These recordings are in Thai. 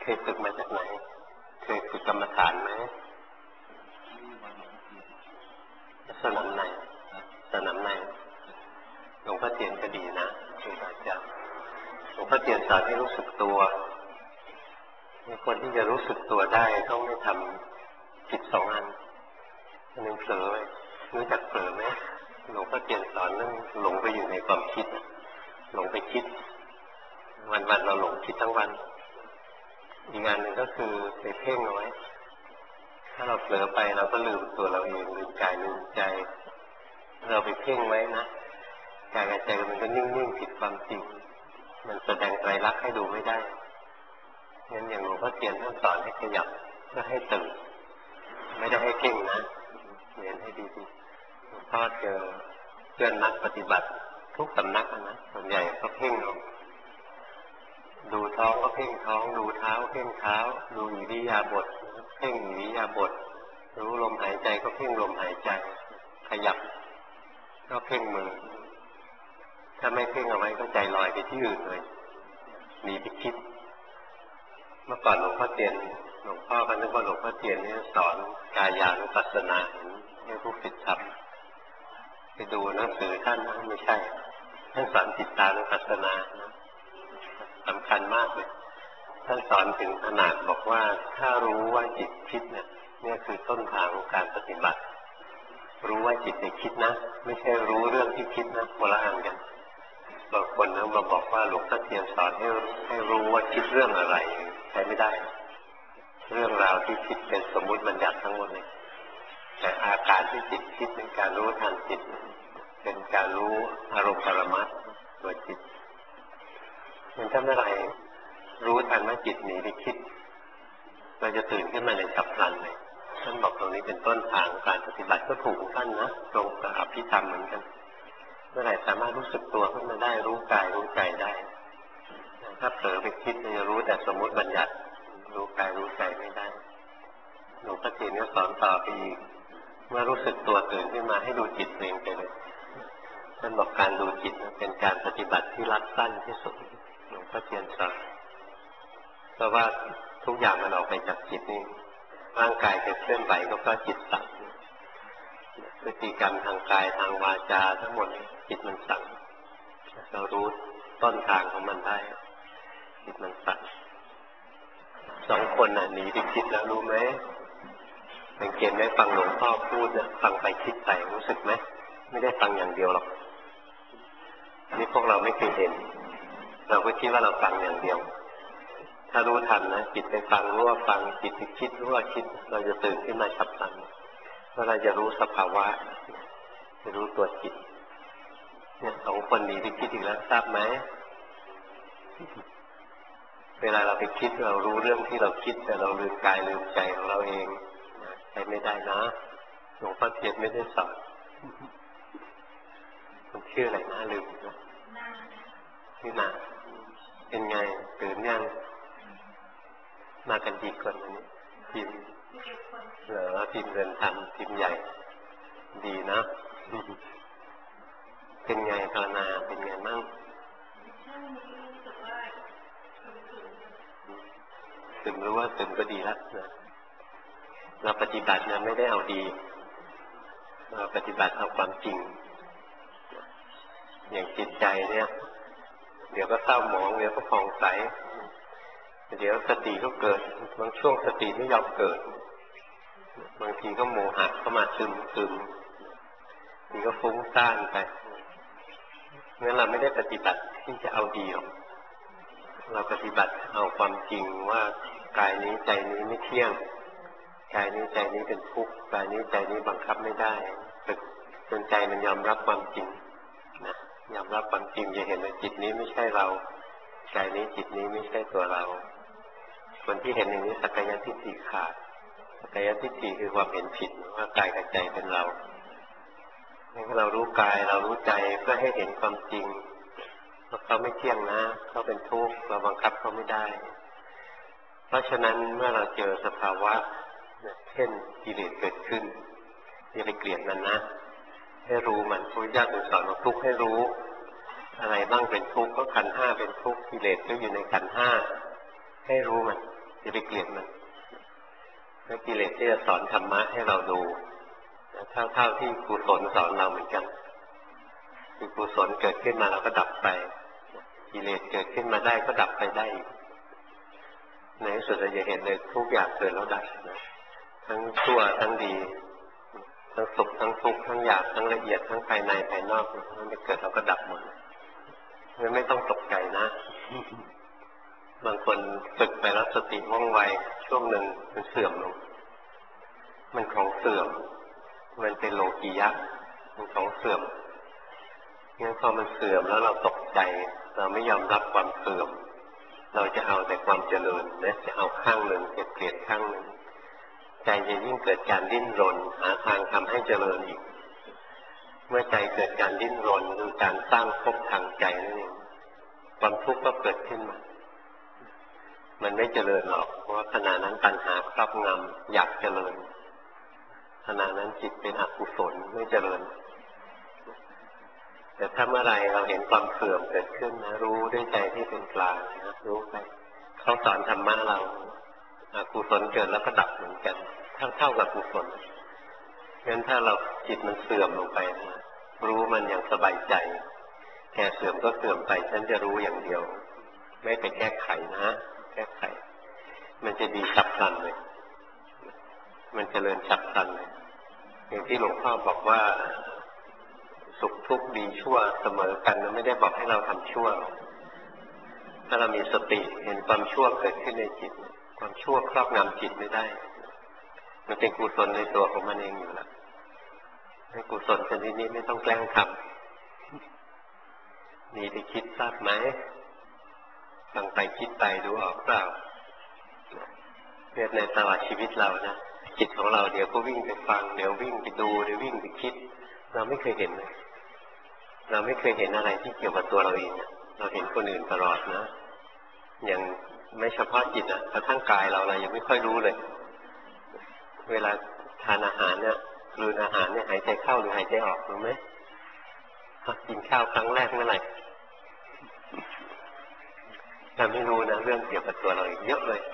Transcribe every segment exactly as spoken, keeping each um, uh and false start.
เคยฝึกมาจากไหนเคยฝึกกรรมฐานไหมสนามไหนสนามไหนหลวงพ่อเทียนก็ดีนะครูบาอาจารย์หลวงพ่อเทียนสอนให้รู้สึกตัวมีคนที่จะรู้สึกตัวได้ต้องไม่ทำผิดสองอันอันหนึ่งเผลอรู้จักเผลอไหมหลวงพ่อเทียนสอนเรื่องหลงไปอยู่ในความคิดหลงไปคิดวันๆเราหลงคิดทั้งวันอีกงานหนึ่งก็คือไปเพ่งเอาไว้ถ้าเราเผลอไปเราก็ลืมตัวเราเองลืมกายลืมใจเราไปเพ่งไว้นะกายกับใจมันก็นิ่งๆผิดความจริงมันแสดงไตรลักษณ์ให้ดูไม่ได้งั้นอย่างหลวงพ่อเทียนท่านสอนให้ขยับเพื่อให้ตื่นไม่ได้ให้เพ่งนะเรียนให้ดีๆหลวงพ่อเจอเพื่อนนักปฏิบัติทุกสำนักนะส่วนใหญ่ก็เพ่งเอาดูท้องก็เพ่งท้องดูเท้าเพ่งเท้าดูอิริยาบถเพ่งอิริยาบถรู้ลมหายใจก็เพ่งลมหายใจขยับก็เพ่งมือถ้าไม่เพ่งเอาไว้ก็ใจลอยไปที่อื่นเลยหนีไปคิดเมื่อก่อนหลวงพ่อเทียนหลวงพ่อก็นึกว่าหลวงพ่อเทียนนี่สอนกายานุปัสสนาให้ผู้ฝึกทำไปดูหนังสือท่านนะไม่ใช่ท่านสอนจิตตานุปัสสนาสำคัญมากเลยท่านสอนถึงขนาดบอกว่าถ้ารู้ว่าจิตคิดเนี่ยนี่คือต้นทางของการปฏิบัติรู้ว่าจิตในคิดนะไม่ใช่รู้เรื่องที่คิดนะคนละอันกันบางคนนะมาบอกว่าหลวงพ่อเทียนสอนให้ให้รู้ว่าคิดเรื่องอะไรใช้ไม่ได้เรื่องราวที่คิดเป็นสมมุติบัญญัติทั้งหมดเลยแต่อาการที่จิตคิดเป็นการรู้ทันจิตเป็นการรู้อารมณ์ปรมัตถ์ตัวจิตมันถ้าเมื่อไหร่รู้ทันว่าจิตหนีไปคิดเราจะตื่นขึ้นมาในฉับพลันเลยท่านบอกตรงนี้เป็นต้นทางการปฏิบัติก็ถูกของท่านนะตรงกับอภิธรรมเหมือนกันเมื่อไหร่สามารถรู้สึกตัวขึ้นมาได้รู้กายรู้ใจได้ถ้าเผลอไปคิดจะรู้แต่สมมติบัญญัติรู้กายรู้ใจไม่ได้หลวงพ่อเทียนก็สอนต่อไปอีกเมื่อรู้สึกตัวตื่นขึ้นมาให้ดูจิตเองไปเลยท่านบอกการดูจิตเป็นการปฏิบัติที่รัดสั้นที่สุดหลวงพ่อเทียนสอนเพราะว่าทุกอย่างมันออกไปจากจิตนี่ร่างกายจะเคลื่อนไหวก็เพราะจิตสั่งพฤติกรรมทางกายทางวาจาทั้งหมดจิตมันสั่งเรารู้ต้นทางของมันได้จิตมันสั่งสองคนน่ะหนีไปคิดแล้วรู้ไหมสังเกตไหมฟังหลวงพ่อพูดเนี่ยฟังไปคิดไปรู้สึกไหมไม่ได้ฟังอย่างเดียวหรอกนี่พวกเราไม่เคยเห็นเราก็คิดว่าเราฟังอย่างเดียวถ้ารู้ทันนะจิตไปฟังรู้ว่าฟังจิตไปคิดรู้ว่าคิดเราจะตื่นขึ้นมาฉับพลันเมื่อเราจะรู้สภาวะจะรู้ตัวจิตเนี่ยสองคนหนีไปคิดอีกแล้วทราบไหมเวลาเราไปคิดเรารู้เรื่องที่เราคิดแต่เราลืมกายลืมใจของเราเองใช้ไม่ได้นะหลวงพ่อเทียนไม่ได้สอนมันชื่ออะไรนะลืมนะชื่อนาเป็นไงตื่นยังมากันกี่คนวันนี้ทีมเหรอทีมเดินทางทีมใหญ่ดีนะเป็นไงภาวนาเป็นไงมั่งถึงรู้ว่าถึงก็ดีแล้วนะเราปฏิบัติเนี่ยไม่ได้เอาดีเราปฏิบัติเอาความจริงอย่างจิตใจเนี่ยเดี๋ยวก็เศร้าหมองเดี๋ยวก็ผ่องใสเดี๋ยวสติก็เกิดบางช่วงสติไม่ยอมเกิดบางทีก็โมหะเข้ามาซึมซึมทีก็ฟุ้งซ่านไปงั้นเราไม่ได้ปฏิบัติที่จะเอาดีหรอกเราปฏิบัติเอาความจริงว่ากายนี้ใจนี้ไม่เที่ยงกายนี้ใจนี้เป็นทุกข์กายนี้ใจนี้บังคับไม่ได้ฝึกจนใจมันยอมรับความจริงนะยอมรับความจริงจะเห็นว่าจิตนี้ไม่ใช่เรากายนี้จิตนี้ไม่ใช่ตัวเราคนที่เห็นอย่างนี้สักกายทิฏฐิขาดสักกายทิฏฐิคือความเห็นผิดว่ากายกับใจเป็นเราให้เรารู้กายเรารู้ใจเพื่อให้เห็นความจริงว่าเขาไม่เที่ยงนะเขาเป็นทุกข์เราบังคับเขาไม่ได้เพราะฉะนั้นเมื่อเราเจอสภาวะเช่นกิเลสเกิดขึ้นอย่าไปเกลียดมันนะให้รู้มันพระพุทธเจ้าสอนว่าทุกข์ให้รู้อะไรบ้างเป็นทุกข์ก็ขันธ์ห้าเป็นทุกข์กิเลสก็อยู่ในขันธ์ห้าให้รู้มันจะไปเกลียดมันถ้ากิเลสที่จะสอนธรรมะให้เราดูเท่าเท่าที่กุศลสอนเราเหมือนกันคือกุศลเกิดขึ้นมาเราก็ดับไปกิเลสเกิดขึ้นมาได้ก็ดับไปได้ในที่สุดเราจะเห็นเลยทุกอย่างเกิดแล้วดับนะทั้งชั่วทั้งดีทั้งสุขทั้งทุกข์ทั้งหยาบทั้งละเอียดทั้งภายในภายนอกมันจะเกิดแล้วก็ดับหมดมันไม่ต้องตกใจนะบางคนฝึกไปแล้วสติว่องไวช่วงหนึ่งมันเสื่อมลงมันของเสื่อมมันเป็นโลกียะมันของเสื่อมงั้นพอมันเสื่อมแล้วเราตกใจเราไม่ยอมรับความเสื่อมเราจะเอาแต่ความเจริญนะจะเอาข้างหนึ่งเกลียดเกลียดข้างหนึ่งใจจะยิ่งเกิดการดิ้นรนหาทางทำให้เจริญอีกเมื่อใจเกิดการดิ้นรนคือการสร้างภพทางใจนั่นเองความทุกข์ก็เกิดขึ้นมามันไม่เจริญหรอกเพราะว่าขณะนั้นตัณหาครอบงำอยากเจริญขณะนั้นจิตเป็นอกุศลไม่เจริญแต่ถ้าเมื่อไรเราเห็นความเสื่อมเกิดขึ้นนะรู้ด้วยใจที่เป็นกลางนะรู้ไปเขาสอนธรรมะเราอกุศลเกิดแล้วก็ดับเหมือนกันเท่าเท่ากับกุศลงั้นถ้าเราจิตมันเสื่อมลงไปนะรู้มันอย่างสบายใจแค่เสื่อมก็เสื่อมไปฉันจะรู้อย่างเดียวไม่ไปแก้ไขนะแก้ไขมันจะดีฉับพลันเลยมันจเจริญฉับพลันเลยอย่างที่หลวงพ่อบอกว่าสุขทุกข์ดีชั่วเสมอกันมันไม่ได้บอกให้เราทำชั่วถ้าเรามีสติเห็นความชั่วเกิดขึ้นในจิตความชั่วครอบงำจิตไม่ได้มันเป็นกุศลในตัวของมันเองอยู่แล้วให้กุศลชนิดนี้ไม่ต้องแกล้งทำนี่ไปคิดทราบไหมฟังไปคิดไปดูออกเปล่าเรียกในตลอดชีวิตเรานะจิตของเราเดี๋ยวก็วิ่งไปฟังเดี๋ยววิ่งไปดูเดี๋ยววิ่งไปคิดเราไม่เคยเห็นเลยเราไม่เคยเห็นอะไรที่เกี่ยวกับตัวเราเองเราเห็นคนอื่นตลอดนะอย่างไม่เฉพาะจิตอ่ะกระทั่งกายเราเรายังไม่ค่อยรู้เลยเวลาทานอาหารเนี่ยกลืนอาหารเนี่ยหายใจเข้าหรือหายใจออกรู้ไหมกินข้าวครั้งแรกเมื่อไหร่เราไม่รู้นะเรื่องเกี่ยวกับตัวเราอีกเยอะเลย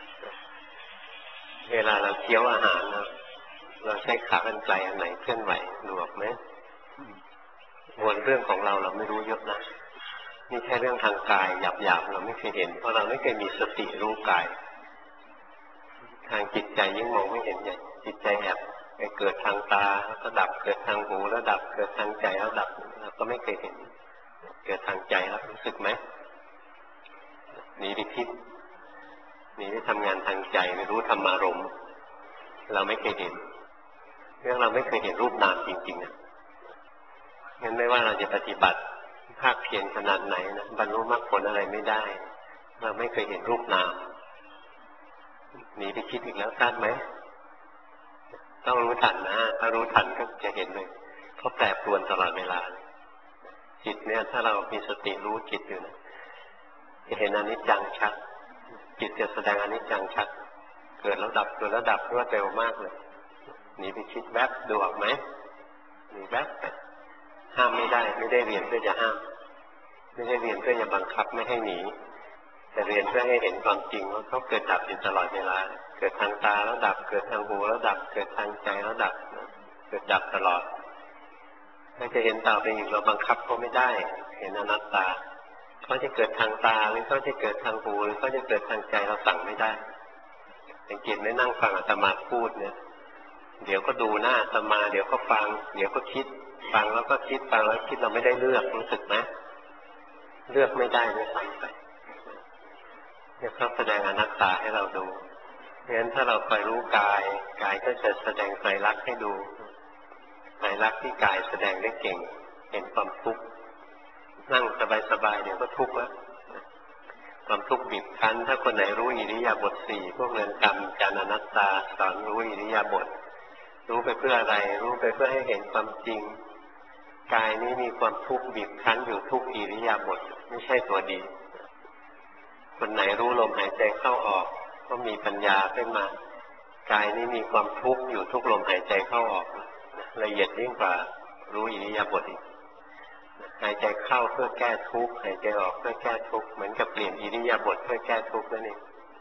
เวลาเราเคี้ยวอาหารนะเราใช้ขากรรไกรอันไหนเคลื่อนไหวรู้ไหมวนเรื่องของเราเราไม่รู้เยอะนะนี่แค่เรื่องทางกายหยาบๆเราไม่เคยเห็นเพราะเราไม่เคยมีสติรู้กายทางจิตใจยิ่งมองไม่เห็นใหญ่จิตใจแอบไปเกิดทางตาแล้วก็ดับเกิดทางหูแล้วดับเกิดทางใจแล้วดับเราก็ไม่เคยเห็นเกิดทางใจแล้วรู้สึกไหมหนีไปคิดหนีไปทำงานทางใจไม่รู้ธรรมารมณ์เราไม่เคยเห็นเรื่องเราไม่เคยเห็นรูปนามจริงๆนะงั้นไม่ว่าเราจะปฏิบัติภาคเพียรขนาดไหนนะบรรลุมรรคผลอะไรไม่ได้เราไม่เคยเห็นรูปนามหนีไปคิดอีกแล้วทราบไหมต้องรู้ทันนะถ้ารู้ทันก็จะเห็นเลยเขาแปรปรวนตลอดเวลาจิตเนี่ยถ้าเรามีสติรู้จิตอยู่นะจะเห็นอนิจจังชัดจิตจะแสดงอนิจจังชัดเกิดแล้วดับเกิดแล้วดับรวดเร็วมากเลยหนีไปคิดแวบดูออกไหมหนีแวบไปห้ามไม่ได้ไม่ได้เรียนเพื่อจะห้ามไม่ได้เรียนเพื่อจะบังคับไม่ให้หนีแต่เรียนเพื่อให้เห็นความจริงว่าเขาเกิดดับอยู่ตลอดเวลาเกิดทางตาแล้วดับเกิดทางหูแล้วดับเกิดทางใจแล้วดับเกิดดับตลอดถ้าจะเห็นต่อไปอีกเราบังคับเขาไม่ได้เห็นอนัตตาเขาจะเกิดทางตาหรือเขาจะเกิดทางหูหรือเขาจะเกิดทางใจเราสั่งไม่ได้สังเกตไม่นั่งฟังอาตมาพูดเนี่ยเดี๋ยวก็ดูหน้าอาตมาเดี๋ยวก็ฟังเดี๋ยวก็คิดฟังแล้วก็คิดฟังแล้วคิดเราไม่ได้เลือกรู้สึกไหมเลือกไม่ได้ด้วยซ้ำไปเนี่ยเขาแสดงอนัตตาให้เราดูเพราะฉะนั้นถ้าเราคอยรู้กายกายก็จะแสดงไตรลักษณ์ให้ดูไตรลักษณ์ที่กายแสดงได้เก่งเห็นความทุกข์นั่งสบายๆเดี๋ยวก็ทุกข์แล้วความทุกข์บีบคั้นถ้าคนไหนรู้อิริยาบถสี่พวกเรือนกรรมจานอนัตตาสอนรู้อิริยาบถรู้ไปเพื่ออะไรรู้ไปเพื่อให้เห็นความจริงกายนี้มีความทุกข์บีบคั้นอยู่ทุกอิริยาบถไม่ใช่ตัวดีคนไหนรู้ลมหายใจเข้าออกก็มีปัญญาขึ้นมากายนี้มีความทุกข์อยู่ทุกลมหายใจเข้าออกละเอียดยิ่งกว่ารู้อิริยาบถอีกหายใจเข้าเพื่อแก้ทุกข์หายใจออกเพื่อแก้ทุกข์เหมือนกับเปลี่ยนอิริยาบถเพื่อแก้ทุกข์นั่นเอง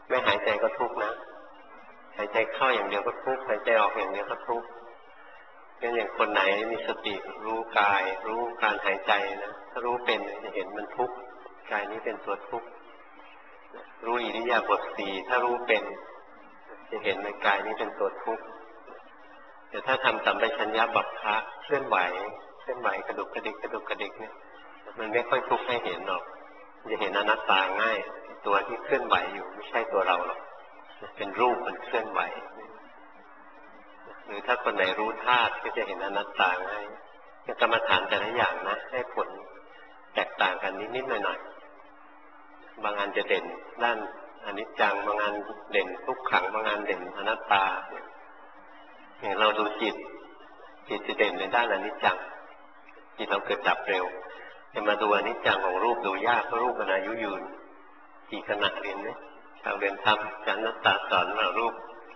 ไม่หายใจก็ทุกข์นะหายใจเข้าอย่างเดียวก็ทุกข์หายใจออกอย่างเดียวก็ทุกข์งั้นอย่างคนไหนมีสติรู้กายรู้การหายใจนะถ้ารู้เป็นจะเห็นมันทุกข์กายนี้เป็นตัวทุกข์รู้อิริยาบถสี่ถ้ารู้เป็นจะเห็นในกายนี้เป็นตัวทุกข์แต่ถ้าทำสัมปชัญญะบัพพะเคลื่อนไหวเคลื่อนไหวกระดุกกระดิกกระดุกกระดิกเนี่ยมันไม่ค่อยทุกข์ให้เห็นหรอกจะเห็นอนัตตาง่ายตัวที่เคลื่อนไหวอยู่ไม่ใช่ตัวเราหรอกเป็นรูปมันเคลื่อนไหวหรือถ้าคนไหนรู้ธาตุก็จะเห็นอนัตตาง่ายกรรมฐานแต่ละอย่างนะให้ผลแตกต่างกันนิดๆหน่อยๆบางอันจะเด่นด้านอนิจจังบางอันเด่นทุกขังบางอันเด่นอนัตตาอย่างเราดูจิตจิตจะเด่นในด้านอนิจจังจิตเราเกิดดับเร็วจะมาดูอนิจจังของรูปดูยากเพราะรูปมันอายุยืนกี่ขณะเรียนไหมเราเรียนทำอาจารย์นัตตาสอนเรารูป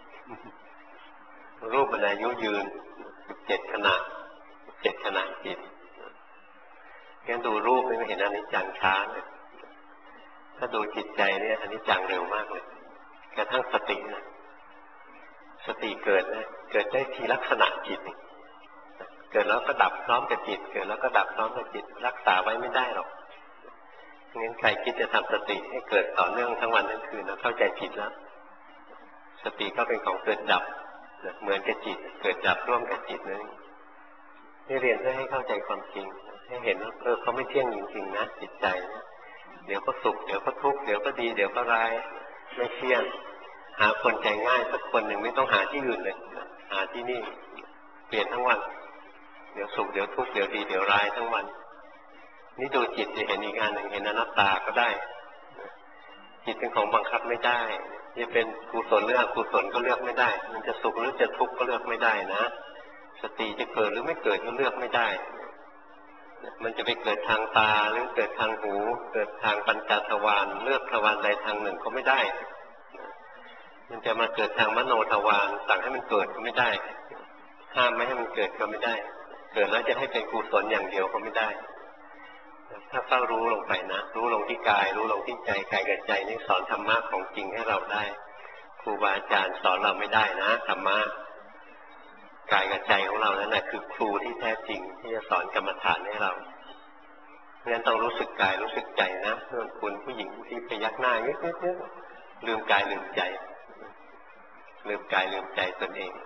รูปมันอายุยืนเจ็ดขณะเจ็ดขณะจิตงั้นดูรูปไม่เห็นอนิจจังช้าเลยถ้าดูจิตใจเนี่ยอนิจจังเร็วมากเลยกระทั่งสตินะสติเกิดนะเกิดได้ทีลักษณะจิตเกิดแล้วก็ดับพร้อมกับจิตเกิดแล้วก็ดับพร้อมกับจิตรักษาไว้ไม่ได้หรอกงั้นใครคิดจะทำสติให้เกิดต่อเนื่องทั้งวันทั้งคืนนะเข้าใจผิดแล้วสติก็เป็นของเกิดดับเหมือนกับจิตเกิดดับร่วมกับจิตนั่นนี่เรียนเพื่อให้เข้าใจความจริงให้เห็นว่าเออเขาไม่เที่ยงจริงๆนะจิตใจนะเดี๋ยวก็สุขเดี๋ยวก็ทุกข์เดี๋ยวก็ดีเดี๋ยวก็ร้ายไม่เที่ยงหาคนใจง่ายสักคนหนึ่งไม่ต้องหาที่อื่นเลยหาที่นี่เปลี่ยนทั้งวันเดี๋ยวสุขเดี๋ยวทุกข์เดี๋ยวดีเดี๋ยวร้ายทั้งวันนี่ดูจิตจะเห็นอีกงานหนึ่งเห็นอนัตตาก็ได้จิตเป็นของบังคับไม่ได้จะเป็นกุศลหรืออกุศลก็เลือกไม่ได้มันจะสุขหรือจะทุกข์ก็เลือกไม่ได้นะสติจะเกิดหรือไม่เกิดก็เลือกไม่ได้มันจะไปเกิดทางตาหรือเกิดทางหูเกิดทางปัญจทวารเลือกทวารใดทางหนึ่งก็ไม่ได้มันจะมาเกิดทางมโนทวารสั่งให้มันเกิดก็ไม่ได้ห้ามไม่ให้มันเกิดก็ไม่ได้เกิดแล้วจะให้เป็นกุศลอย่างเดียวก็ไม่ได้ถ้าเฝ้ารู้ลงไปนะรู้ลงที่กายรู้ลงที่ใจกายกับใจนี่สอนธรรมะของจริงให้เราได้ครูบาอาจารย์สอนเราไม่ได้นะธรรมะกายกับใจของเรานั่นแหละคือครูที่แท้จริงที่จะสอนกรรมฐานให้เราเพราะฉะนั้นต้องรู้สึกกายรู้สึกใจนะเพื่อนคุณผู้หญิงที่พยักหน้าเยอะๆลืมกายลืมใจลืมกายลืมใจตนเอง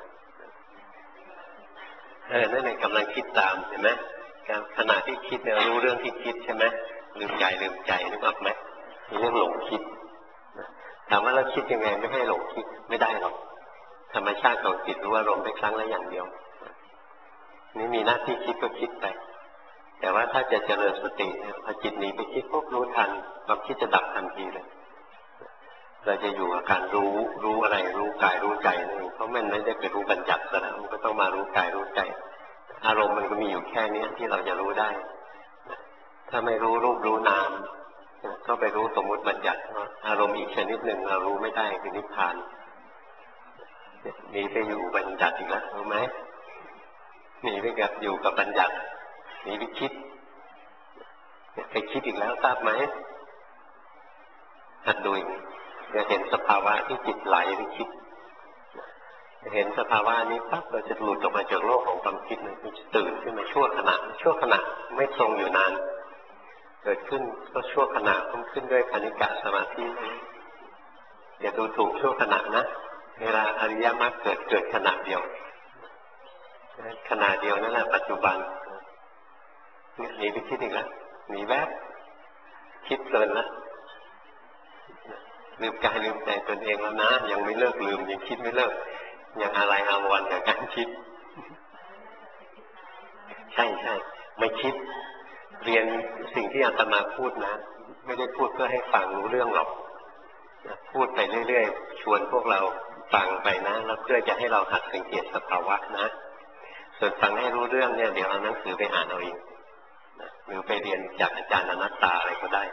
เออนั่นเองกำลังคิดตามเห็นไหมขณะที่คิดเนี่ยรู้เรื่องที่คิดใช่ไหมลืมกายลืมใจนึกออกไหมมีเรื่องหลงคิดถามว่าเราคิดยังไงไม่ให้หลงคิดไม่ได้หรอกธรรมชาติของจิตรู้อารมณ์ได้ครั้งละอย่างเดียวนี่มีหน้าที่คิดก็คิดไปแต่ว่าถ้าจะเจริญสติพอจิตหนีไปคิดปุ๊บรู้ทันความคิดจะดับทันทีเลยเราจะอยู่กับการรู้รู้อะไรรู้กายรู้ใจนี่เพราะมันไม่ได้ไปรู้บัญญัติซะแล้วมันก็ต้องมารู้กายรู้ใจอารมณ์มันก็มีอยู่แค่นี้ที่เราจะรู้ได้ถ้าไม่รู้รูปรู้นามก็ไปรู้สมมุติบัญญัติอารมณ์อีกชนิดหนึ่งเรารู้ไม่ได้คือนิพพานหนีไปอยู่บัญญัติอีกแล้วรู้ไหมหนีไปกับอยู่กับบัญญัติหนีไปคิดไปคิดอีกแล้วทราบไหมหัดดูจะเห็นสภาวะที่จิตไหลไปคิดเห็นสภาวะนี้ปั๊บเราจะหลุดออกมาจากโลกของความคิดมันจะตื่นขึ้นมาชั่วขณะชั่วขณะไม่ทรงอยู่นานเกิดขึ้นก็ชั่วขณะขึ้นขึ้นด้วยคณิกะสมาธิอย่าดูถูกชั่วขณะนะเวลาอริยมรรคเกิดเกิดขณะเดียวขณะเดียวนั่นแหละปัจจุบันหนีไปคิดอีกแล้วหนีแวบคิดเพลินแล้วลืมกายลืมใจตนเองแล้วนะยังไม่เลิกลืมยังคิดไม่เลิกยังอะไรอาวรณ์กับการคิดใช่ใช่ไม่คิดเรียนสิ่งที่อาตมาพูดนะไม่ได้พูดเพื่อให้ฟังรู้เรื่องหรอกพูดไปเรื่อยๆชวนพวกเราฟังไปนะแล้วเพื่อจะให้เราหัดสังเกตสภาวะนะส่วนฟังให้รู้เรื่องเนี่ยเดี๋ยวเอาหนังสือไปอ่านเอาเองหรือไปเรียนจากอาจารย์อนัตตาอะไรก็ได้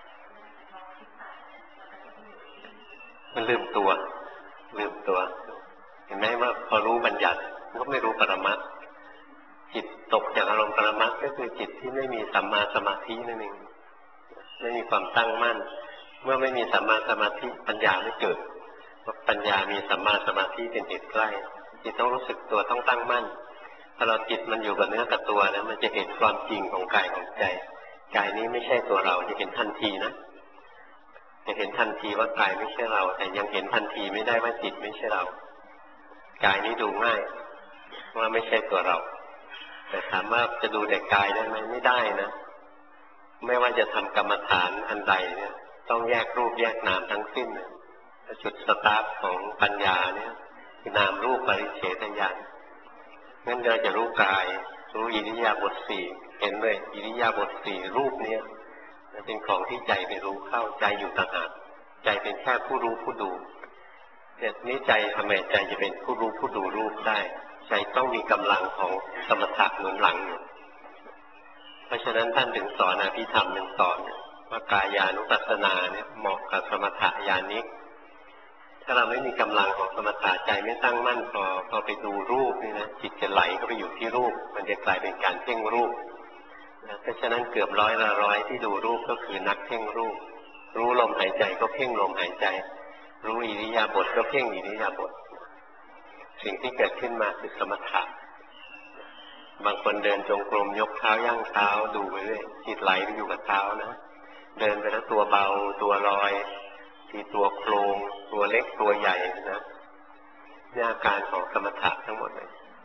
มันลืมตัวลืมตัวเห็นไหมว่าพอรู้บัญญัติก็ไม่รู้ปรมัตถ์จิตตกจากอารมณ์ปรมัตถ์ก็คือจิตที่ไม่มีสัมมาสมาธินั่นเองไม่มีความตั้งมั่นเมื่อไม่มีสัมมาสมาธิปัญญาไม่เกิดเพราะปัญญามีสัมมาสมาธิเป็นเหตุใกล้จิตต้องรู้สึกตัวต้องตั้งมั่นถ้าเราจิตมันอยู่กับเนื้อกับตัวนะมันจะเห็นความจริงของกายของใจกายนี้ไม่ใช่ตัวเราจะเห็นทันทีนะจะเห็นทันทีว่ากายไม่ใช่เราแต่ยังเห็นทันทีไม่ได้ว่าจิตไม่ใช่เรากายนี้ดูง่ายว่าไม่ใช่ตัวเราแต่ถามว่าจะดูแต่กายได้ไหมไม่ได้นะไม่ว่าจะทำกรรมฐานอันใดเนี่ยต้องแยกรูปแยกนามทั้งสิ้นจุดสตาร์ทของปัญญาเนี่ยคือนามรูปปริเฉทญาณงั้นเราจะรู้กายรู้อิริยาบถสี่เห็นเลยอิริยาบถสี่รูปเนี่ยเป็นของที่ใจไปรู้เข้าใจอยู่ต่างหากใจเป็นแค่ผู้รู้ผู้ดูเนี่ยนี้ใจทำไมใจจะเป็นผู้รู้ผู้ดูรูปได้ใจต้องมีกำลังของสมถะหนุนหลังอยู่เพราะฉะนั้นท่านถึงสอนอภิธรรมหนึ่งสอนว่ากายานุปัสสนาเนี่ยเหมาะกับสมถะญาณิกถ้าเราไม่มีกำลังของสมถะใจไม่ตั้งมั่นพอพอไปดูรูปนี่นะจิตจะไหลเข้าไปอยู่ที่รูปมันจะกลายเป็นการเพ่งรูปเพราะฉะนั้นเกือบร้อยละร้อยที่ดูรูปก็คือนักเพ่งรูปรู้ลมหายใจก็เพ่งลมหายใจรู้อิริยาบถก็เพ่งอิริยาบถสิ่งที่เกิดขึ้นมาคือสมถะบางคนเดินจงกรมยกเท้าย่างเท้าดูไปเรื่อยจิตไหลไปอยู่กับเท้านะเดินไปแล้วตัวเบาตัวลอยที่ตัวโครงตัวเล็กตัวใหญ่นะนี่อาการของสมถะทั้งหมดเลย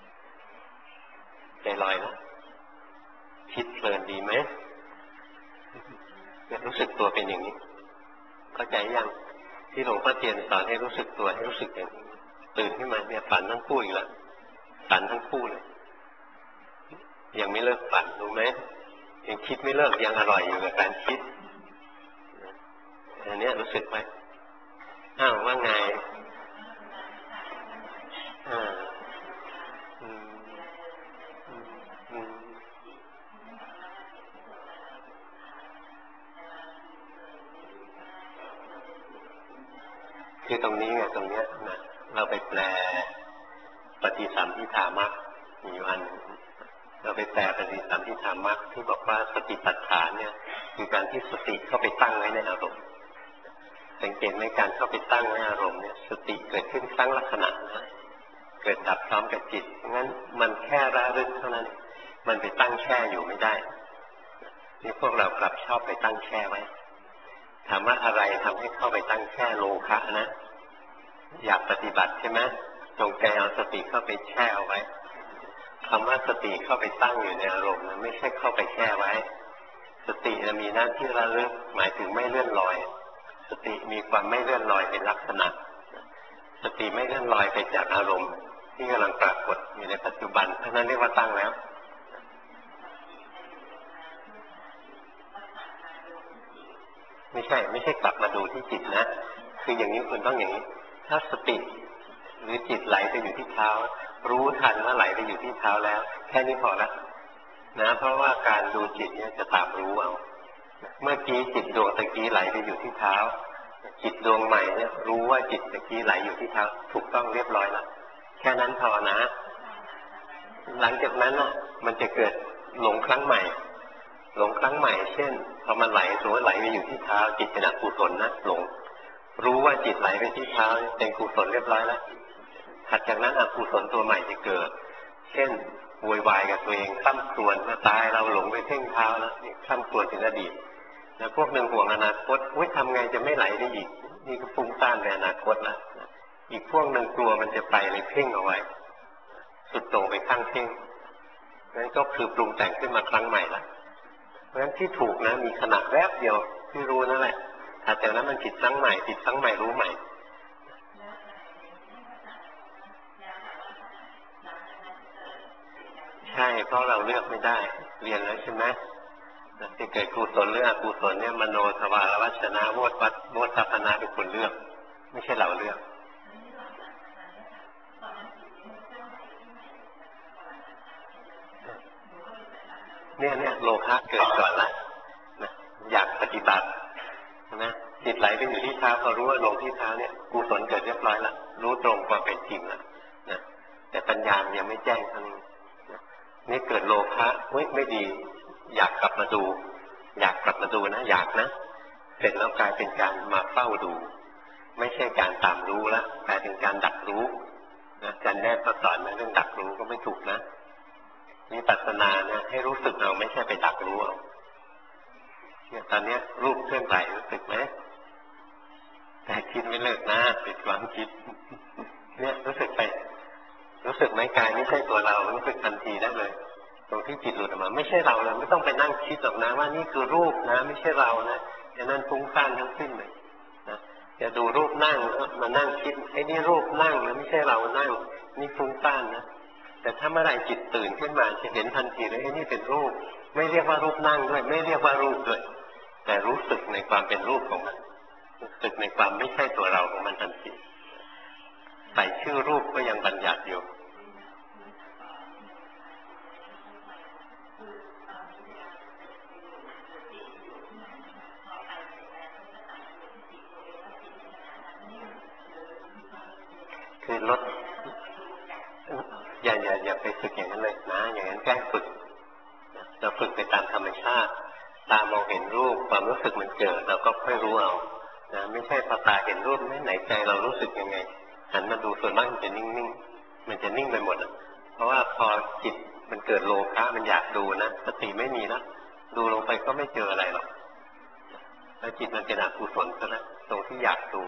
ใจลอยนะคิดเพลินดีไหมรู้สึกตัวเป็นอย่างนี้เข้าใจยังที่หลวงพ่อเทียนสอนให้รู้สึกตัวให้รู้สึกอย่างนี้ตื่นขึ้นมาเนี่ยฝันทั้งคู่อีกแล้วฝันทั้งคู่เลยยังไม่เลิกฝันรู้ไหมยังคิดไม่เลิกยังอร่อยอยู่กับการคิดอันนี้รู้สึกไหมอ้าวว่าไงอ่าอืมอืมคือตรงนี้ไงตรงเนี้ยนะเราไปแปลปฏิสัมภิธามรรคมีวันเราไปแปลปฏิสัมภิธามรรคที่บอกว่าสติปัฏฐานเนี่ยคือการที่สติเข้าไปตั้งไว้ในอารมณ์สังเกตไหมการเข้าไปตั้งในอารมณ์เนี่ยสติเกิดขึ้นครั้งละขณะนะเกิดดับพร้อมกับจิตงั้นมันแค่ระลึกเท่านั้นมันไปตั้งแช่อยู่ไม่ได้นี่พวกเรากลับชอบไปตั้งแช่ไว้ถามว่าอะไรทำให้เข้าไปตั้งแช่โลภะนะอยากปฏิบัติใช่ไหมจงใจเอาสติเข้าไปแช่เอาไว้คำว่าสติเข้าไปตั้งอยู่ในอารมณ์นะไม่ใช่เข้าไปแช่ไว้สติจะมีหน้าที่ระลึกหมายถึงไม่เลื่อนลอยสติมีความไม่เลื่อนลอยเป็นลักษณะสติไม่เลื่อนลอยไปจากอารมณ์ที่กำลังปรากฏอยู่ในปัจจุบันเพราะนั้นเรียกว่าตั้งแล้วไม่ใช่ไม่ใช่กลับมาดูที่จิตนะคืออย่างนี้คุณต้องอย่างนี้ถ้าสติหรือจิตไหลไปอยู่ที่เท้ารู้ทันว่าไหลไปอยู่ที่เท้าแล้วแค่นี้พอละนะเพราะว่าการดูจิตเนี่ยจะตามรู้เอาเมื่อกี้จิตดวงตะกี้ไหลไปอยู่ที่เท้าจิตดวงใหม่เนี่ยรู้ว่าจิตตะกี้ไหลอยู่ที่เท้าถูกต้องเรียบร้อยแล้วแค่นั้นพอนะหลังจากนั้นน่ะมันจะเกิดหลงครั้งใหม่หลงครั้งใหม่เช่นพอมันไหลสมมติไหลไปอยู่ที่เท้าจิตเป็นอกุศลนะหลงรู้ว่าจิตไหลไปที่เท้าเป็นกุศลเรียบร้อยแล้วถัดจากนั้นอกุศลตัวใหม่จะเกิดเช่นโวยวายกับตัวเองคร่ำครวญว่าตายเราหลงไปเพ่งเท้าแล้วคร่ำครวญถึงอดีตแล้วพวกหนึ่งห่วงอนาคตอุ้ยทำไงจะไม่ไหลได้อีกนี่ก็ฟุ้งซ่านในอนาคตละอีกพวกหนึ่งกลัวมันจะไปเลยเพ่งเอาไว้สุดโต่งไปข้างเพ่งนั่นก็คือปรุงแต่งขึ้นมาครั้งใหม่ละเพราะฉะนั้นที่ถูกนะมีขนาดแวบเดียวที่รู้นั่นแหละถัดจากนั้นมันผิดครั้งใหม่ผิดครั้งใหม่รู้ใหม่ใช่เพราะเราเลือกไม่ได้เรียนแล้วใช่ไหมที่เกิดกุศลหรืออกุศลเนี่ยมโนทวารวัชนะโวฏวัฏโวฏพนาเป็นคนเลือกไม่ใช่เราเลือกเนี่ยเนี่ยโลภะเกิดก่อนละนะอยากปฏิบัตินะจิตไหลไปอยู่ที่เท้าพอรู้ว่าลงที่เท้าเนี่ยกุศลเกิดเรียบร้อยละรู้ตรงความเป็นจริงละนะแต่ปัญญายังไม่แจ้งทั้งนี่เกิดโลภะเฮ้ยไม่ดีอยากกลับมาดูอยากกลับมาดูนะอยากนะเสร็จแล้วกลายเป็นการมาเฝ้าดูไม่ใช่การตามรู้แล้วกลายเป็นการดักรู้นะอาจารย์แนบก็สอนนะเรื่องดักรู้ก็ไม่ถูกนะวิปัสสนาเนี่ยให้รู้สึกเอาไม่ใช่ไปดักรู้เอาเนี่ยตอนนี้รูปเคลื่อนไหวรู้สึกไหมแต่คิดไม่เลิกนะติดความคิดเนี่ยรู้สึกไปรู้สึกไหมกายไม่ใช่ตัวเรารู้สึกทันทีได้เลยตรงที่จิตหลุดออกมาไม่ใช่เราเลยไม่ต้องไปนั่งคิดหรอกนะว่านี่คือรูปนะไม่ใช่เรานะอย่างนั้นฟุ้งซ่านทั้งสิ้นเลยนะจะดูรูปนั่งมานั่งคิดไอ้นี่รูปนั่งนะไม่ใช่เรานั่งนี่ฟุ้งซ่านนะแต่ถ้าเมื่อไหร่จิตตื่นขึ้นมาจะเห็นทันทีเลยไอ้นี่เป็นรูปไม่เรียกว่ารูปนั่งด้วยไม่เรียกว่ารูปด้วยแต่รู้สึกในความเป็นรูปของมันรู้สึกในความไม่ใช่ตัวเราของมันทันทีใส่ชื่อรูปก็ยังบัญญัติอยู่คือลดอย่าอย่าอย่าไปฝึกอย่างนั้นเลยนะอย่างนั้นแกล้งฝึกเราฝึกไปตามธรรมชาติตามองเห็นรูปความรู้สึกมันเกิดเราก็ค่อยรู้เอานะไม่ใช่พอตาเห็นรูปไม่ไหนใจเรารู้สึกยังไงหันมาดูส่วนมากมันจะนิ่งๆมันจะนิ่งไปหมดเพราะว่าพอจิตมันเกิดโลภะมันอยากดูนะสติไม่มีนะดูลงไปก็ไม่เจออะไรหรอกแล้วจิตมันเป็นอกุศลซะแล้วตรงที่อยากดู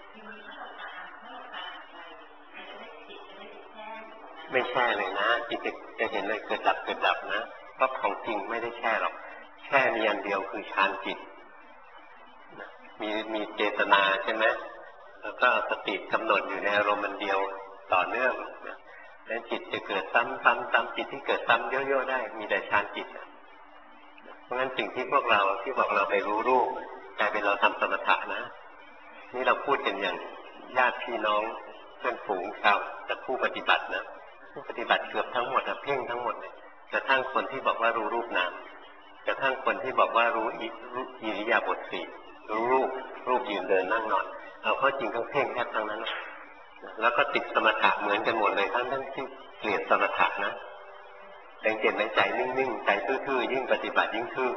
ไม่แช่เลยนะจิตจะเห็นเลยเกิดดับเกิดดับนะเพราะของจริงไม่ได้แช่หรอกแช่มีอันเดียวคือฌานจิตมีมีเจตนาใช่ไหมแล้วก็สติกำหนดอยู่ในอารมณ์มันเดียวต่อเนื่องนะแล้วจิตจะเกิดซ้ำซ้ำซ้ำจิตที่เกิดซ้ำเยอะๆได้มีแต่ฌานจิตนะเพราะงั้นสิ่งที่พวกเราที่บอกเราไปรู้รูปกลายเป็นเราทำสมถะนะนี่เราพูดกันอย่างญาติพี่น้องเพื่อนฝูงชาวแต่ผู้ปฏิบัตินะผู้ปฏิบัติเกือบทั้งหมดเพ่งทั้งหมดเลยกระทั่งคนที่บอกว่ารู้รูปนามกระทั่งคนที่บอกว่ารู้อิริยาบถสี่รู้รูปรูปยืนเดินนั่งนอนเอาเข้าจริงทั้งเพ่งแทบทั้งนั้นแล้วก็ติดสมถะเหมือนกันหมดเลยทั้งทั้งที่เกลียดสมถะนะแต่เกลียดในใจนิ่งๆใจทื่อๆยิ่งปฏิบัติยิ่งทื่อ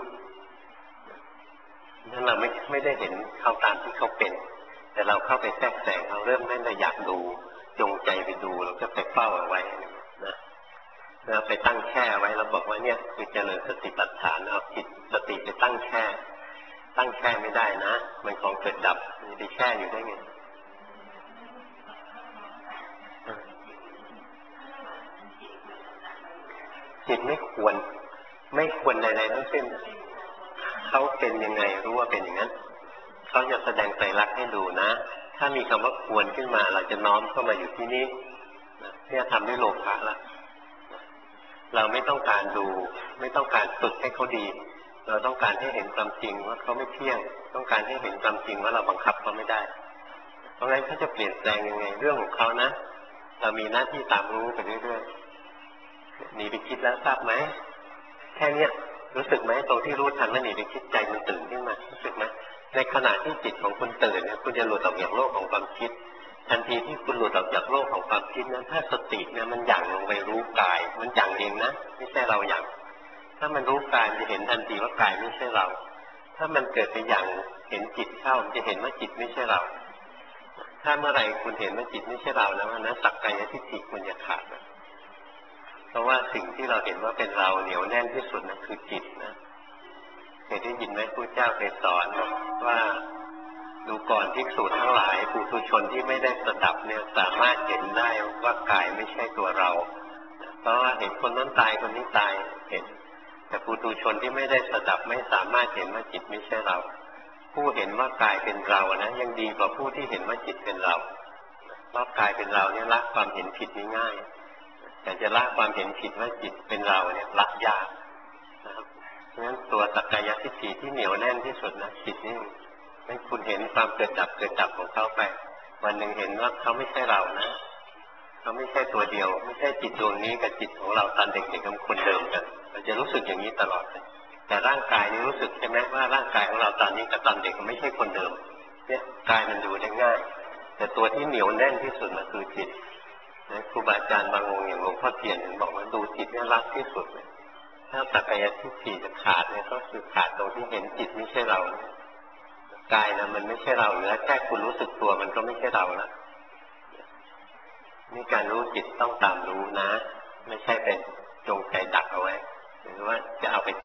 นั่นเราไม่ไม่ได้เห็นเขาตามที่เขาเป็นแต่เราเข้าไปแทรกแซงเราเริ่มไม่ได้อยากดูจงใจไปดูเราก็ไปเฝ้าเอาไว้นะเราไปตั้งแช่ไว้เราบอกว่าเนี่ยคือเจริญสติปัฏฐานเอาจิตสติไปตั้งแช่ตั้งแช่ไม่ได้นะมันของเกิดดับมันจะแช่อยู่ได้ไงจิตไม่ควรไม่ควรใดๆทั้งสิ้นเขาเป็นยังไงรู้ว่าเป็นอย่างนั้นเขาจะแสดงไตรลักษณ์ให้ดูนะถ้ามีคำว่าควรขึ้นมาเราจะน้อมเข้ามาอยู่ที่นี้เนี่ยทำด้วยโลภะละเราไม่ต้องการดูไม่ต้องการฝึกให้เขาดีเราต้องการให้เห็นความจริงว่าเขาไม่เที่ยงต้องการให้เห็นความจริงว่าเราบังคับเขาไม่ได้เพราะงั้นเขาจะเปลี่ยนแปลงยังไงเรื่องของเขานะเรามีหน้าที่ตามรู้ไปเรื่อยๆหนีไปคิดแล้วทราบไหมแค่เนี้ยรู้สึกไหมตรงที่รู้ทันแล้วหนีไปคิดใจมันตื่นขึ้นมารู้สึกไหมในขณะที่จิตของคุณตื่นเนี่ยคุณจะหลุดออกจากโลกของความคิดทันทีที่คุณหลุดออกจากโลกของความคิดนั้นถ้าสติเนี่ยมันหยั่งลงไปรู้กายมันหยั่งเองนะไม่ใช่เราหยั่งถ้ามันรู้กายจะเห็นทันทีว่ากายไม่ใช่เราถ้ามันเกิดไปหยั่งเห็นจิตเข้าจะเห็นว่าจิตไม่ใช่เราถ้าเมื่อไหร่คุณเห็นว่าจิตไม่ใช่เราแล้วนะสักกายทิฏฐิคุณจะขาดนะเพราะว่าสิ่งที่เราเห็นว่าเป็นเราเหนียวแน่นที่สุดนะคือจิตนะเคยได้ยินไหมพระเจ้าเคยสอนว่าดูก่อนภิกษุทั้งหลายปุถุชนที่ไม่ได้สดับเนี่ยสามารถเห็นได้ว่ากายไม่ใช่ตัวเราเพราะว่าเห็นคนนั้นตายคนนี้ตายเห็นแต่ปุถุชนที่ไม่ได้สดับไม่สามารถเห็นว่าจิตไม่ใช่เราผู้เห็นว่ากายเป็นเรานะยังดีกว่าผู้ที่เห็นว่าจิตเป็นเราเพราะกายเป็นเราเนี่ยละความเห็นผิดนี่ง่ายแต่จะละความเห็นผิดว่าจิตเป็นเราเนี่ยละยากนะครับเพราะฉะนั้นตัวสักกายทิฏฐิที่เหนียวแน่นที่สุดนะจิตนี่ให้คุณเห็นความเกิดดับเกิดดับของเขาไปวันหนึ่งเห็นว่าเขาไม่ใช่เรานะเขาไม่ใช่ตัวเดียวไม่ใช่จิตดวงนี้กับจิตของเราตอนเด็กๆกับคนเดิมกันเราจะรู้สึกอย่างนี้ตลอดเลยแต่ร่างกายนี่รู้สึกใช่ไหมว่าร่างกายของเราตอนนี้กับตอนเด็กไม่ใช่คนเดิมเนี่ยกายมันดูได้ง่ายแต่ตัวที่เหนียวแน่นที่สุดมันคือจิตครูบาอาจารย์บางองค์อย่างหลวงพ่อเทียนบอกว่าดูจิตเนี่ยรักที่สุดเลยถ้าสักกายทิฏฐิจะขาดเนี่ยก็คือขาดตรงที่เห็นจิตไม่ใช่เรากายนะมันไม่ใช่เราแล้วแค่คุณรู้สึกตัวมันก็ไม่ใช่เราแล้วนี่การรู้จิตต้องตามรู้นะไม่ใช่เป็นจงใจดักเอาไว้หรือว่าจะเอาไป